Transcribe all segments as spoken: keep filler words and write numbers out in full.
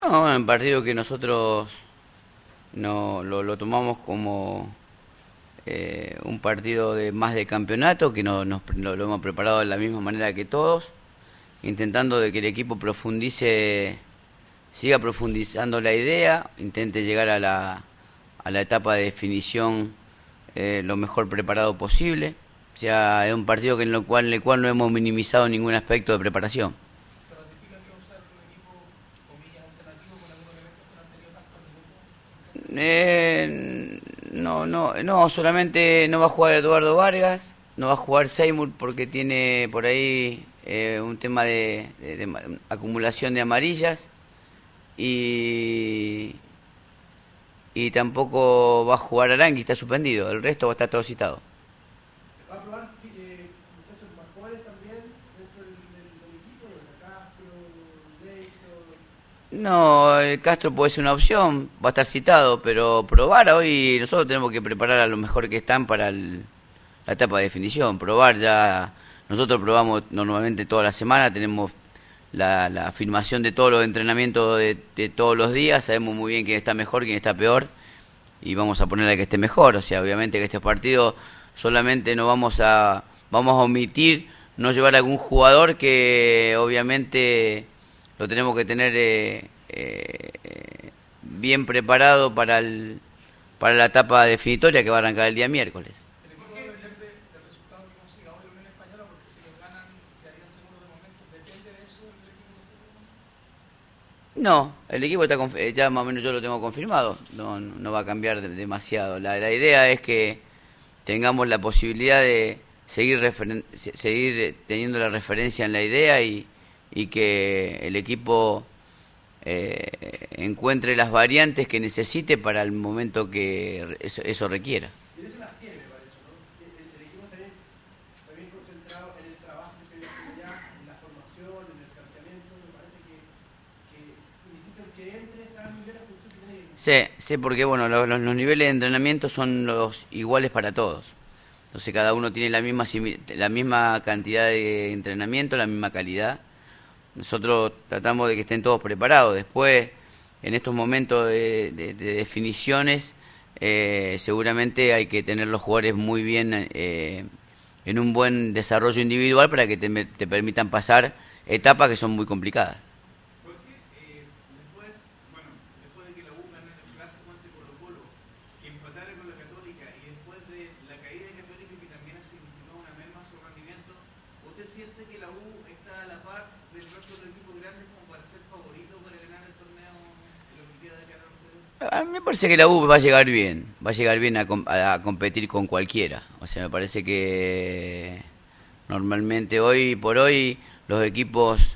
No, en partido que nosotros no lo, lo tomamos como eh, un partido de más de campeonato, que no, nos, lo, lo hemos preparado de la misma manera que todos, intentando de que el equipo profundice, siga profundizando la idea, intente llegar a la, a la etapa de definición eh, lo mejor preparado posible. O sea, es un partido que en, lo cual, en el cual no hemos minimizado ningún aspecto de preparación. Eh, no, no, no, solamente no va a jugar Eduardo Vargas, no va a jugar Seymour porque tiene por ahí eh, un tema de, de, de acumulación de amarillas y, y tampoco va a jugar Arangui, está suspendido, el resto va a estar todo citado. ¿Va a probar eh, muchachos más jóvenes también dentro del, del, del equipo? Castro, Leito. No, el Castro puede ser una opción, va a estar citado, pero probar hoy nosotros tenemos que preparar a lo mejor que están para el, la etapa de definición. Probar ya, nosotros probamos normalmente toda la semana, tenemos la, la filmación de todos los entrenamientos de, de todos los días, sabemos muy bien quién está mejor, quién está peor y vamos a ponerle que esté mejor. O sea, obviamente que estos partidos solamente no vamos a, vamos a omitir no llevar a algún jugador que obviamente lo tenemos que tener eh, eh, bien preparado para el, para la etapa definitoria que va a arrancar el día miércoles. El equipo va a depender de, del resultado que consiga hoy la Unión Española, porque si lo ganan quedarían segundo de momento. ¿Depende de eso el equipo? No, el equipo está conf- ya más o menos yo lo tengo confirmado, no, no va a cambiar de- demasiado. La, la idea es que tengamos la posibilidad de seguir referen- se- seguir teniendo la referencia en la idea y, y que el equipo eh, encuentre las variantes que necesite para el momento que eso, eso requiera. Y en eso las tiene, me parece, ¿no? El, el, el equipo está bien, está bien concentrado en el trabajo que se viene haciendo ya, en la formación, en el planteamiento. Me parece que, que indistinto el que entre, sabe muy bien la función que tiene el equipo. Sí, sí, porque bueno, los, los, los niveles de entrenamiento son los iguales para todos. Entonces cada uno tiene la misma simi- la misma cantidad de entrenamiento, la misma calidad. Nosotros tratamos de que estén todos preparados. Después, en estos momentos de, de, de definiciones, eh, seguramente hay que tener los jugadores muy bien eh, en un buen desarrollo individual para que te, te permitan pasar etapas que son muy complicadas. Porque eh, después, bueno, después de que la U ganara el clásico ante Colo Colo, que empatara con la Católica y después de la caída de Católica que también ha significado una merma en su rendimiento, ¿usted siente que la U está a la par del resto de los equipos grandes como para ser favorito para ganar el torneo en la Olimpiada de cara a los Juegos? A mí me parece que la U va a llegar bien, va a llegar bien a, com- a competir con cualquiera. O sea, me parece que normalmente hoy por hoy los equipos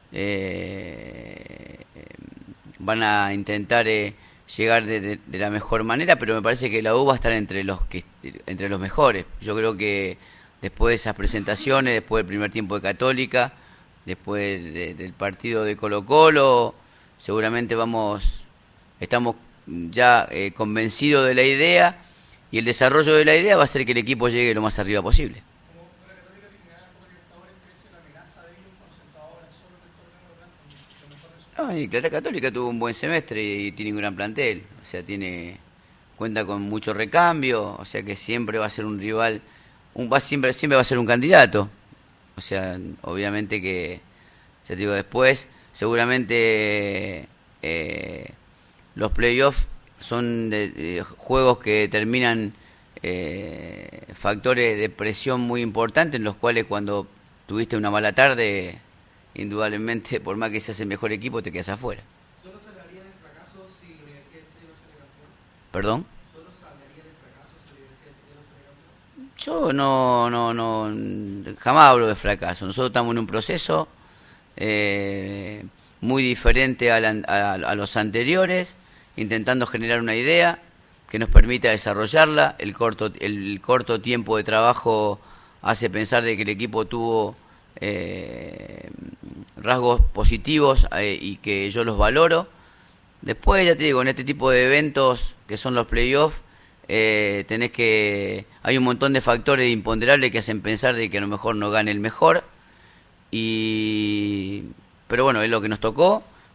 eh, van a intentar eh, llegar de, de, de la mejor manera, pero me parece que la U va a estar entre los que entre los mejores. Yo creo que después de esas presentaciones, después del primer tiempo de Católica, después de, del partido de Colo Colo, seguramente vamos, estamos ya eh, convencidos de la idea y el desarrollo de la idea va a hacer que el equipo llegue lo más arriba posible. Como la Católica terminará la Copa Libertadores, crece la amenaza de ellos cuando sentado ahora solo en el torneo local con lo mejor resultado. No, y Plata Católica tuvo un buen semestre y tiene un gran plantel, o sea, tiene cuenta con mucho recambio, o sea que siempre va a ser un rival, un va siempre siempre va a ser un candidato. O sea, obviamente que, ya te digo, después, seguramente eh, los playoffs son de, de juegos que determinan eh, factores de presión muy importantes, en los cuales cuando tuviste una mala tarde, indudablemente, por más que seas el mejor equipo, te quedas afuera. ¿Solo se hablaría de fracaso si la Universidad de Chile no sale campeón? ¿Perdón? ¿Solo se hablaría de fracaso si la Universidad de Chile no sale campeón? Yo no, no, no, jamás hablo de fracaso. Nosotros estamos en un proceso eh, muy diferente a, la, a, a los anteriores, intentando generar una idea que nos permita desarrollarla. El corto, el corto tiempo de trabajo hace pensar de que el equipo tuvo eh, rasgos positivos eh, y que yo los valoro. Después, ya te digo, en este tipo de eventos que son los playoffs, eh, tenés que hay un montón de factores imponderables que hacen pensar de que a lo mejor no gane el mejor y pero bueno, es lo que nos tocó,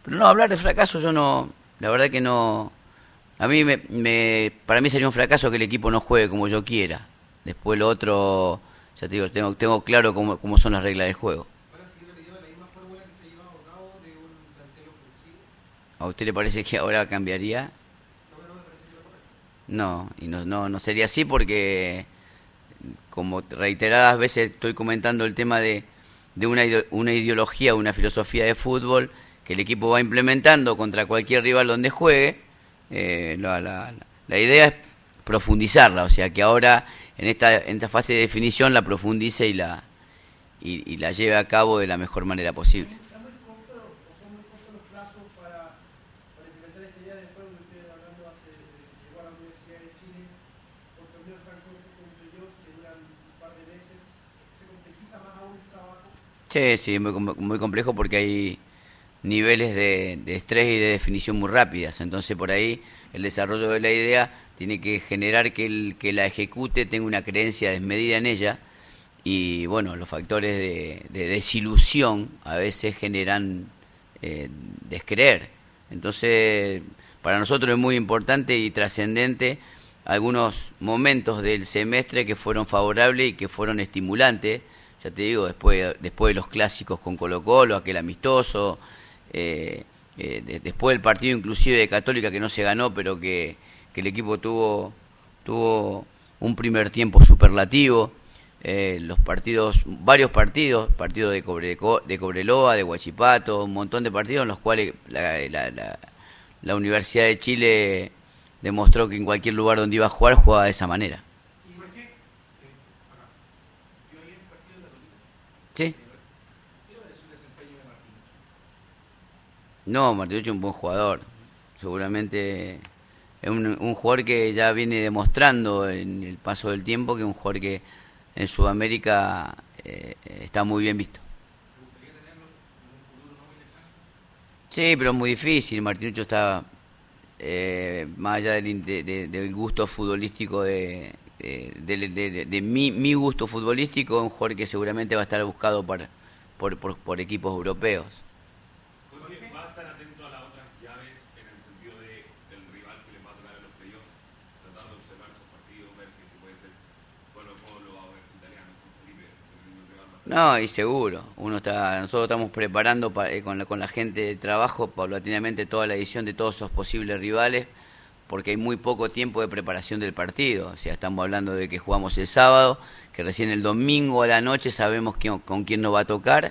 Pero no, hablar de fracaso yo no, la verdad que no, a mí me, me para mí sería un fracaso que el equipo no juegue como yo quiera. Después lo otro, ya te digo, tengo, tengo claro cómo, cómo son las reglas del juego. ¿Van a seguir repitiendo la misma fórmula que se ha llevado a cabo de un plantel ofensivo? ¿A usted le parece que ahora cambiaría? No, no me parece que lo correcto. No, y no, no, no sería así porque, como reiteradas veces estoy comentando el tema de, de una, ide- una ideología, una filosofía de fútbol que el equipo va implementando contra cualquier rival donde juegue. Eh, la, la, la idea es profundizarla, o sea que ahora en esta, en esta fase de definición la profundice y la, y, y la lleve a cabo de la mejor manera posible. ¿Están muy cortos o son muy cortos los plazos para, para implementar esta idea después de lo que ustedes hablando hace, llegó a la Universidad de Chile, con torneos tan cortos como playoffs que duran un par de meses? ¿Se complejiza más aún el trabajo? Sí, sí, muy, com- muy complejo porque hay niveles de, de estrés y de definición muy rápidas. Entonces, por ahí, el desarrollo de la idea tiene que generar que el que la ejecute tenga una creencia desmedida en ella. Y, bueno, los factores de, de desilusión a veces generan eh, descreer. Entonces, para nosotros es muy importante y trascendente algunos momentos del semestre que fueron favorables y que fueron estimulantes. Ya te digo, después, después de los clásicos con Colo-Colo, aquel amistoso, eh, eh, de- después del partido inclusive de Católica que no se ganó, pero que, que el equipo tuvo, tuvo un primer tiempo superlativo, eh, los partidos, varios partidos, partidos de, Cobre, de Cobreloa, de Huachipato, un montón de partidos en los cuales la, la, la, la Universidad de Chile demostró que en cualquier lugar donde iba a jugar, jugaba de esa manera. Y Jorge, eh, acá, yo ayer el partido de la Católica, ¿Sí? ¿qué le parece el desempeño de Martín? No, Martinucci es un buen jugador. Seguramente es un, un jugador que ya viene demostrando en el paso del tiempo que es un jugador que en Sudamérica eh, está muy bien visto. ¿Te gustaría tenerlo en un futuro no muy lejano? Sí, pero es muy difícil. Martinucci está eh, más allá del, in- de- de- del gusto futbolístico de, de, de- de- de- de mi, mi gusto futbolístico, un jugador que seguramente va a estar buscado por, por, por, por equipos europeos. Jorge, va a estar atento a las otras llaves en el sentido de, del rival que les va a tocar en los playoffs, tratar de observar sus partidos, ver si este puede ser Colo-Colo o ver si Italiano, San Felipe, dependiendo del rival. Va a estar No, y seguro. Uno está, nosotros estamos preparando pa- eh, con, la, con la gente de trabajo paulatinamente toda la edición de todos esos posibles rivales, porque hay muy poco tiempo de preparación del partido. O sea, estamos hablando de que jugamos el sábado, que recién el domingo a la noche sabemos quién- con quién nos va a tocar,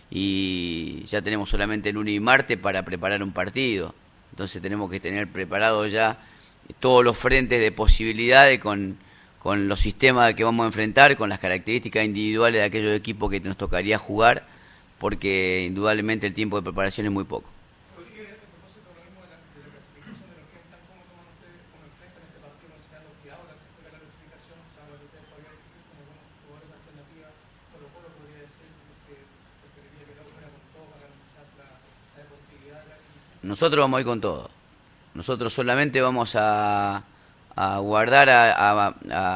y ya tenemos solamente el lunes y martes para preparar un partido. Entonces tenemos que tener preparado ya todos los frentes de posibilidades con, con los sistemas que vamos a enfrentar, con las características individuales de aquellos equipos que nos tocaría jugar, porque indudablemente el tiempo de preparación es muy poco. Porque a propósito de lo mismo de la, de la clasificación de los que están, ¿cómo toman ustedes, cómo enfrentan este partido considerando que ahora se juega la clasificación? O sea, lo que ustedes podrían, como buenos jugadores de alternativa, Colo Colo podría decir que preferiría que no fuera con todo para garantizar la, la deportividad de la definición. Nosotros vamos a ir con todo. Nosotros solamente vamos a, a guardar a, a,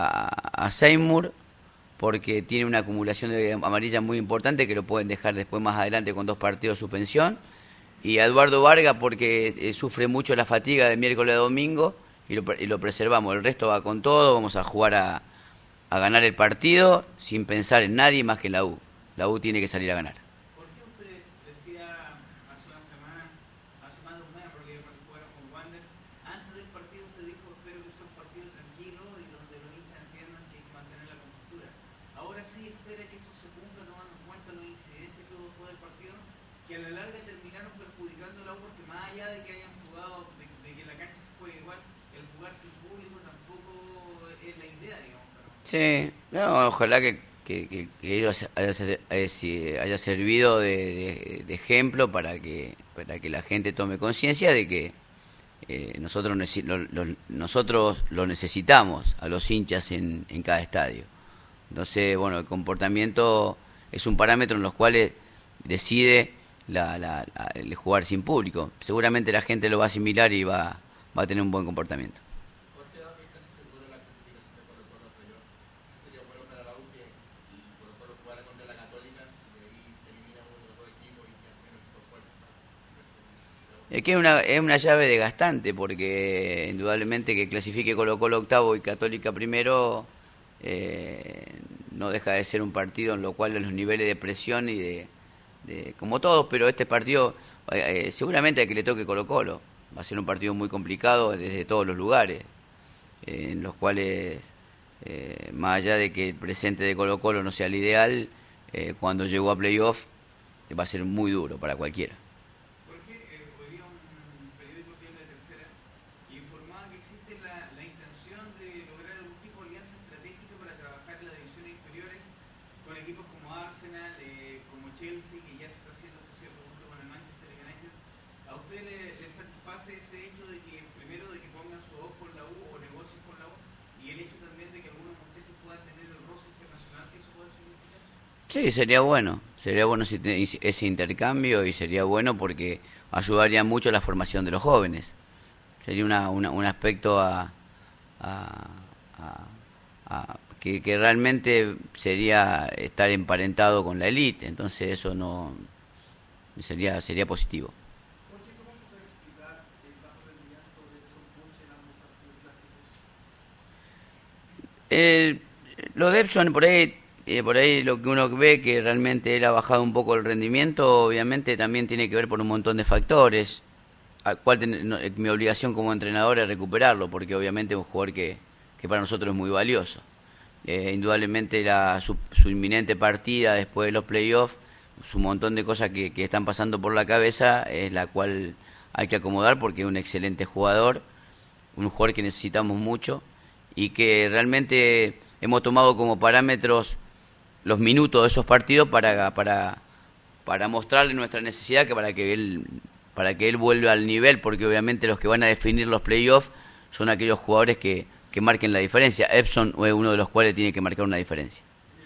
a, a Seymour porque tiene una acumulación de amarilla muy importante que lo pueden dejar después más adelante con dos partidos de suspensión. Y a Eduardo Vargas porque eh, sufre mucho la fatiga de miércoles a domingo y lo, pre- y lo preservamos. El resto va con todo, vamos a jugar a, a ganar el partido sin pensar en nadie más que la U. La U tiene que salir a ganar. ¿Por qué usted decía hace una semana, hace más de un mes, porque jugaron con Wanderers, antes del partido usted dijo, espero que sea un partido tranquilo y donde los hinchas entiendan que hay que mantener la compostura? Ahora sí espera que esto se cumpla tomando en cuenta los incidentes que hubo después del partido, que a la larga terminaron perjudicando a la U, porque más allá de que hayan jugado, de, de que la cancha se juegue igual, el jugar sin público tampoco es la idea, digamos. Pero Sí, no, ojalá que, que, que, que ello haya, haya- haya servido de, de- de ejemplo para que para que la gente tome conciencia de que eh, nosotros necesi- lo, lo- nosotros lo necesitamos a los hinchas en, en cada estadio. Entonces, bueno, el comportamiento es un parámetro en los cuales decide la, la- la- el jugar sin público. Seguramente la gente lo va a asimilar y va, va a tener un buen comportamiento. Porque ahora es casi seguro la clasificación de Colo Colo a playoff. Eso sería bueno para la U que el Colo Colo jugara contra la Católica y de ahí se elimina uno de los dos equipos y queda menos equipo fuerte. Es que es una, es una llave desgastante porque indudablemente que clasifique Colo Colo octavo y Católica primero eh, no deja de ser un partido en lo cual los niveles de presión y de, de como todos, pero este partido eh, seguramente a que le toque Colo Colo va a ser un partido muy complicado desde todos los lugares, eh, en los cuales eh, más allá de que el presente de Colo Colo no sea el ideal, eh, cuando llegó a playoff eh, va a ser muy duro para cualquiera. Ese hecho de que primero de que pongan su ojo con la U o negocios con la U y el hecho también de que algunos muchachos puedan tener el roce internacional que eso puede significar. Sí, sería bueno, sería bueno si te, ese intercambio y sería bueno porque ayudaría mucho a la formación de los jóvenes. Sería una, una, un aspecto a, a, a, a que, que realmente sería estar emparentado con la élite, entonces eso no sería sería positivo. Eh, lo de Epson, por ahí, eh, por ahí lo que uno ve que realmente él ha bajado un poco el rendimiento, obviamente también tiene que ver por un montón de factores, al cual ten, no, mi obligación como entrenador es recuperarlo, porque obviamente es un jugador que, que para nosotros es muy valioso. Eh, indudablemente la, su, su inminente partida después de los playoffs, su montón de cosas que, que están pasando por la cabeza, es la cual hay que acomodar porque es un excelente jugador, un jugador que necesitamos mucho, y que realmente hemos tomado como parámetros los minutos de esos partidos para para para mostrarle nuestra necesidad que para que él para que él vuelva al nivel, porque obviamente los que van a definir los playoffs son aquellos jugadores que, que marquen la diferencia. Epson es uno de los cuales tiene que marcar una diferencia.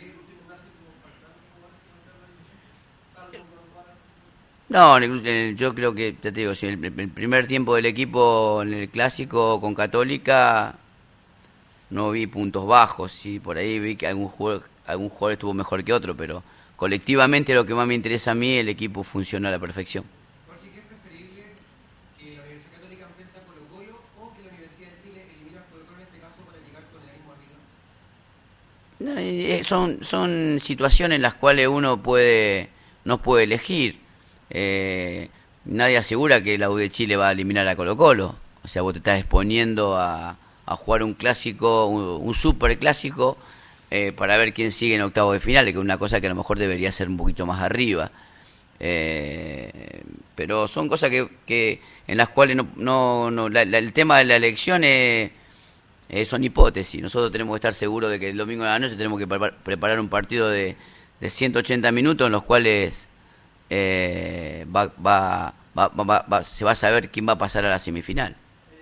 No, yo creo que, te digo, si el, el primer tiempo del equipo en el clásico con Católica no vi puntos bajos, sí, por ahí vi que algún jugador, algún jugador estuvo mejor que otro, pero colectivamente lo que más me interesa a mí, el equipo funciona a la perfección. Jorge, ¿qué es preferible que la Universidad Católica enfrente a Colo Colo o que la Universidad de Chile elimine a Colo Colo en este caso para llegar con el ánimo arriba? No, eh, son, son situaciones en las cuales uno puede no puede elegir. Eh, nadie asegura que la U de Chile va a eliminar a Colo Colo, o sea, vos te estás exponiendo a a jugar un clásico, un, un super clásico, eh, para ver quién sigue en octavos de final, que es una cosa que a lo mejor debería ser un poquito más arriba. Eh, pero son cosas que, que en las cuales no, no, no la, la, el tema de la elección es, eh, son hipótesis. Nosotros tenemos que estar seguros de que el domingo de la noche tenemos que pre preparar un partido de, de ciento ochenta minutos en los cuales eh, va, va, va, va, va, se va a saber quién va a pasar a la semifinal.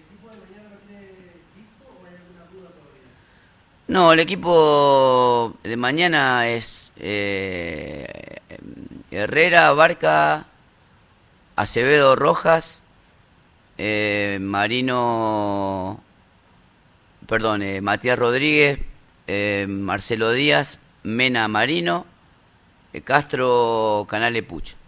No, el equipo de mañana es eh, Herrera, Barca, Acevedo, Rojas, eh, Marino, perdón, eh, Matías Rodríguez, eh, Marcelo Díaz, Mena, Marino, eh, Castro, Canale, Puch.